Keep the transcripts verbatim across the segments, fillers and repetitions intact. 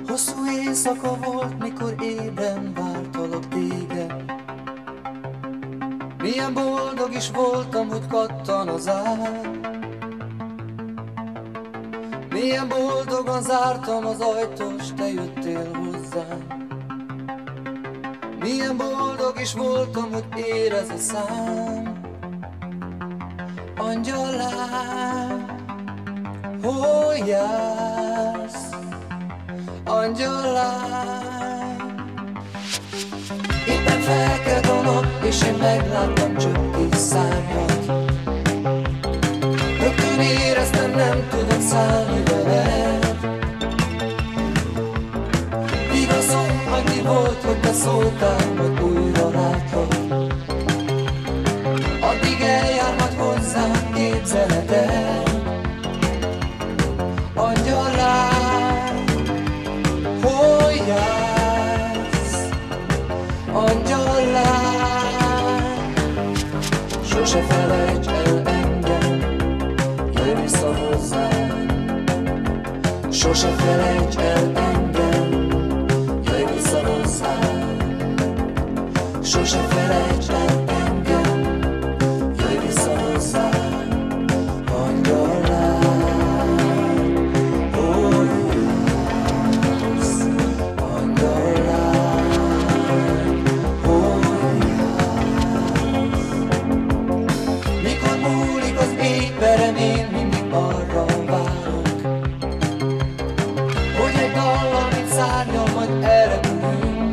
Hosszú éjszaka volt, mikor ébren vártalak téged. Milyen boldog is voltam, hogy kattan az ár. Milyen boldogan zártam az ajtót, s te jöttél hozzám. Milyen boldog is voltam, hogy érez a szám. Angyalám, hol jársz? Angyalám, éppen felkelt a nap, és én megláttam csöpkés szárnyat. Rögtön éreztem, nem tudok szállni veled. Igazom annyi volt, hogy te szóltál, hogy újra látlak. Addig eljár majd hozzám képzeleted. Angyalám, hol jársz? Angyalám, sose felejts el engem, jöjj vissza hozzám. Sose felejts el engem, jöjj vissza hozzám. Sose felejts el engem, jöjj vissza hozzám. Angyalám, hol jársz? Angyalám, hol jársz? Mikor múlik az éjperem, én mindig arra várok, hogy egy dallal, mint szárnyal, majd elrepülünk.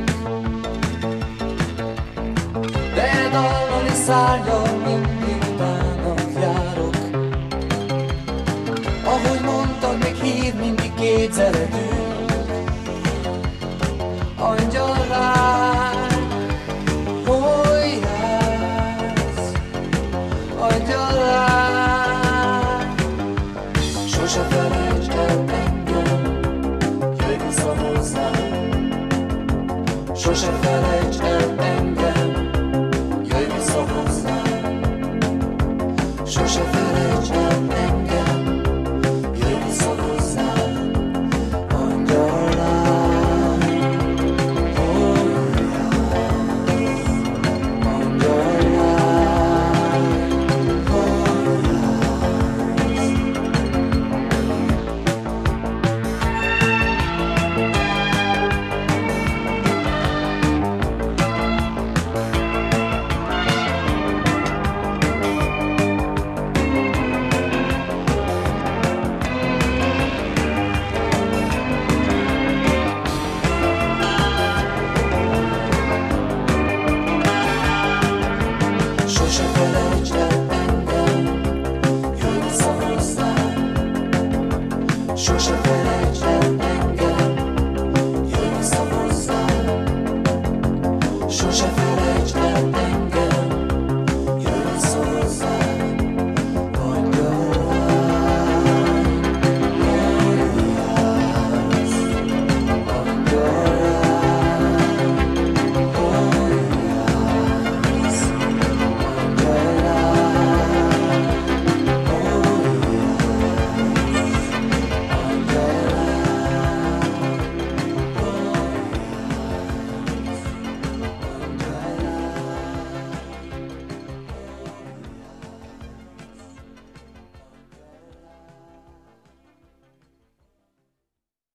De egy dallal és szárnyal mindig utánat járok. Ahogy mondtad, még hív mindig képzeletünk. Angyalám, hol jársz? Angyalám, sose felejtsd el engem, jöjj vissza hozzám. Sose felejtsd el engem, jöjj vissza hozzám. Sose